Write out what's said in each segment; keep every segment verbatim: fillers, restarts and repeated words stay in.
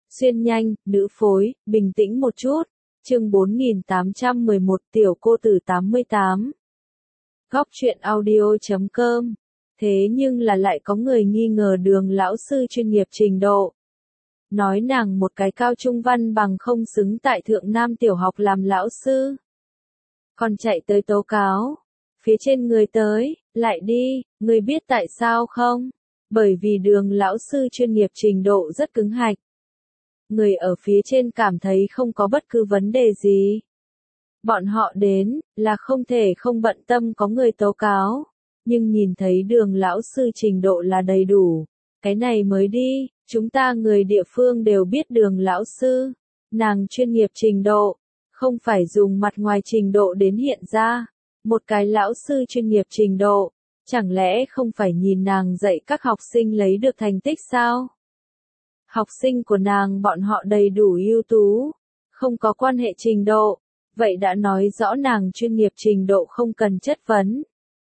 Xuyên nhanh, nữ phối, bình tĩnh một chút. Chương bốn nghìn tám trăm mười một Tiểu cô tử tám mươi tám. Góc truyện audio chấm com. Thế nhưng là lại có người nghi ngờ Đường lão sư chuyên nghiệp trình độ. Nói nàng một cái cao trung văn bằng không xứng tại Thượng Nam tiểu học làm lão sư. Còn chạy tới tố cáo. Phía trên người tới, lại đi, người biết tại sao không? Bởi vì Đường lão sư chuyên nghiệp trình độ rất cứng hạch. Người ở phía trên cảm thấy không có bất cứ vấn đề gì. Bọn họ đến, là không thể không bận tâm có người tố cáo. Nhưng nhìn thấy Đường lão sư trình độ là đầy đủ. Cái này mới đi, chúng ta người địa phương đều biết Đường lão sư. Nàng chuyên nghiệp trình độ, không phải dùng mặt ngoài trình độ đến hiện ra. Một cái lão sư chuyên nghiệp trình độ, chẳng lẽ không phải nhìn nàng dạy các học sinh lấy được thành tích sao? Học sinh của nàng bọn họ đầy đủ ưu tú, không có quan hệ trình độ, vậy đã nói rõ nàng chuyên nghiệp trình độ không cần chất vấn.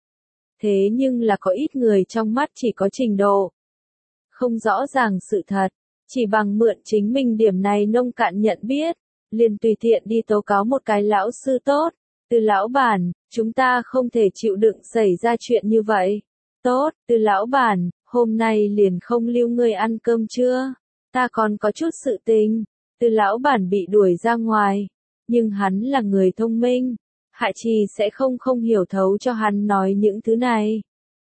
Thế nhưng là có ít người trong mắt chỉ có trình độ, không rõ ràng sự thật, chỉ bằng mượn chính mình điểm này nông cạn nhận biết, liền tùy tiện đi tố cáo một cái lão sư tốt. Từ lão bản, chúng ta không thể chịu đựng xảy ra chuyện như vậy. Tốt, từ lão bản, hôm nay liền không lưu ngươi ăn cơm trưa. Ta còn có chút sự tình. Từ lão bản bị đuổi ra ngoài. Nhưng hắn là người thông minh. Hạ Trì sẽ không không hiểu thấu cho hắn nói những thứ này.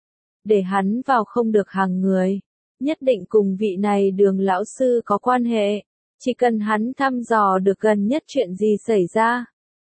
Để hắn vào không được hàng người. Nhất định cùng vị này Đường lão sư có quan hệ. Chỉ cần hắn thăm dò được gần nhất chuyện gì xảy ra.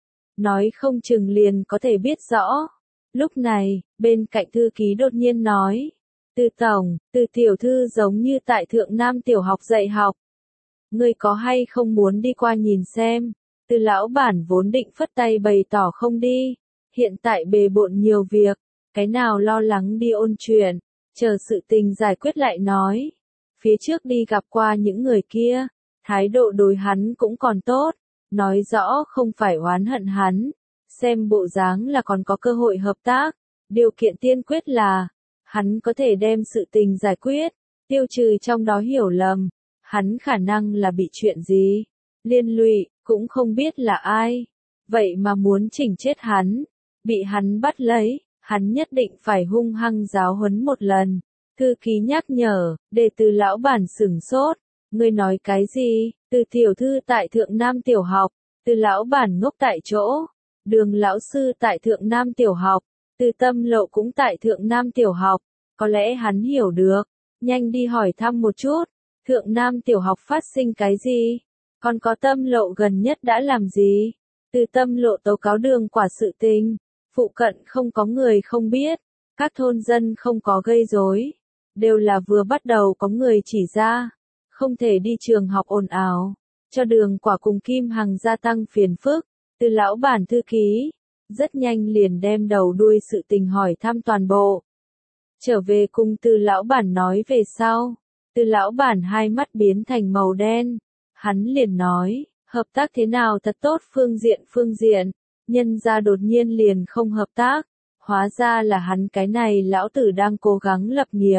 Nói không chừng liền có thể biết rõ. Lúc này, bên cạnh thư ký đột nhiên nói. Từ tổng, từ tiểu thư giống như tại Thượng Nam tiểu học dạy học. Ngươi có hay không muốn đi qua nhìn xem? Từ lão bản vốn định phất tay bày tỏ không đi. Hiện tại bề bộn nhiều việc. Cái nào lo lắng đi ôn chuyện. Chờ sự tình giải quyết lại nói. Phía trước đi gặp qua những người kia. Thái độ đối hắn cũng còn tốt. Nói rõ không phải oán hận hắn, xem bộ dáng là còn có cơ hội hợp tác, điều kiện tiên quyết là, hắn có thể đem sự tình giải quyết, tiêu trừ trong đó hiểu lầm, hắn khả năng là bị chuyện gì, liên lụy, cũng không biết là ai, vậy mà muốn chỉnh chết hắn, bị hắn bắt lấy, hắn nhất định phải hung hăng giáo huấn một lần, thư ký nhắc nhở, để từ lão bản sửng sốt, ngươi nói cái gì? Từ tiểu thư tại Thượng Nam tiểu học, từ lão bản ngốc tại chỗ, Đường lão sư tại Thượng Nam tiểu học, từ Tâm Lộ cũng tại Thượng Nam tiểu học, có lẽ hắn hiểu được, nhanh đi hỏi thăm một chút, Thượng Nam tiểu học phát sinh cái gì, còn có Tâm Lộ gần nhất đã làm gì, từ Tâm Lộ tố cáo Đường quả sự tình, phụ cận không có người không biết, các thôn dân không có gây rối, đều là vừa bắt đầu có người chỉ ra. Không thể đi trường học ồn ào, cho Đường quả cùng Kim Hằng gia tăng phiền phức, từ lão bản thư ký, rất nhanh liền đem đầu đuôi sự tình hỏi thăm toàn bộ. Trở về cùng từ lão bản nói về sau, từ lão bản hai mắt biến thành màu đen, hắn liền nói, hợp tác thế nào thật tốt phương diện phương diện, nhân ra đột nhiên liền không hợp tác, hóa ra là hắn cái này lão tử đang cố gắng lập nghiệp.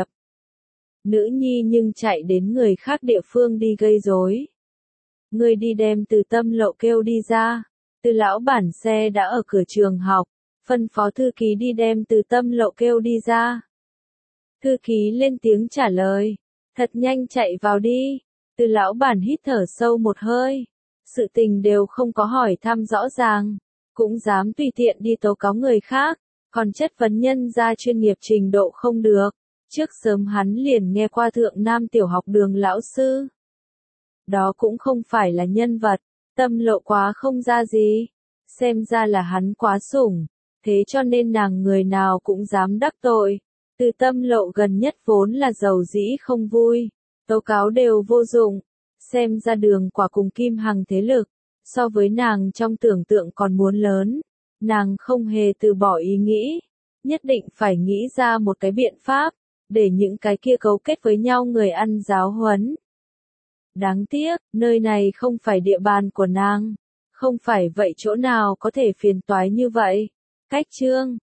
Nữ nhi nhưng chạy đến người khác địa phương đi gây rối. Người đi đem từ Tâm Lộ kêu đi ra. Từ lão bản xe đã ở cửa trường học. Phân phó thư ký đi đem từ Tâm Lộ kêu đi ra. Thư ký lên tiếng trả lời. Thật nhanh chạy vào đi. Từ lão bản hít thở sâu một hơi. Sự tình đều không có hỏi thăm rõ ràng. Cũng dám tùy tiện đi tố cáo người khác. Còn chất vấn nhân ra chuyên nghiệp trình độ không được. Trước sớm hắn liền nghe qua Thượng Nam tiểu học Đường lão sư. Đó cũng không phải là nhân vật, Tâm Lộ quá không ra gì. Xem ra là hắn quá sủng, thế cho nên nàng người nào cũng dám đắc tội. Từ Tâm Lộ gần nhất vốn là giàu dĩ không vui, tố cáo đều vô dụng. Xem ra Đường quả cùng Kim Hằng thế lực, so với nàng trong tưởng tượng còn muốn lớn. Nàng không hề từ bỏ ý nghĩ, nhất định phải nghĩ ra một cái biện pháp. Để những cái kia cấu kết với nhau người ăn giáo huấn. Đáng tiếc, nơi này không phải địa bàn của nàng. Không phải vậy chỗ nào có thể phiền toái như vậy. Cách chương.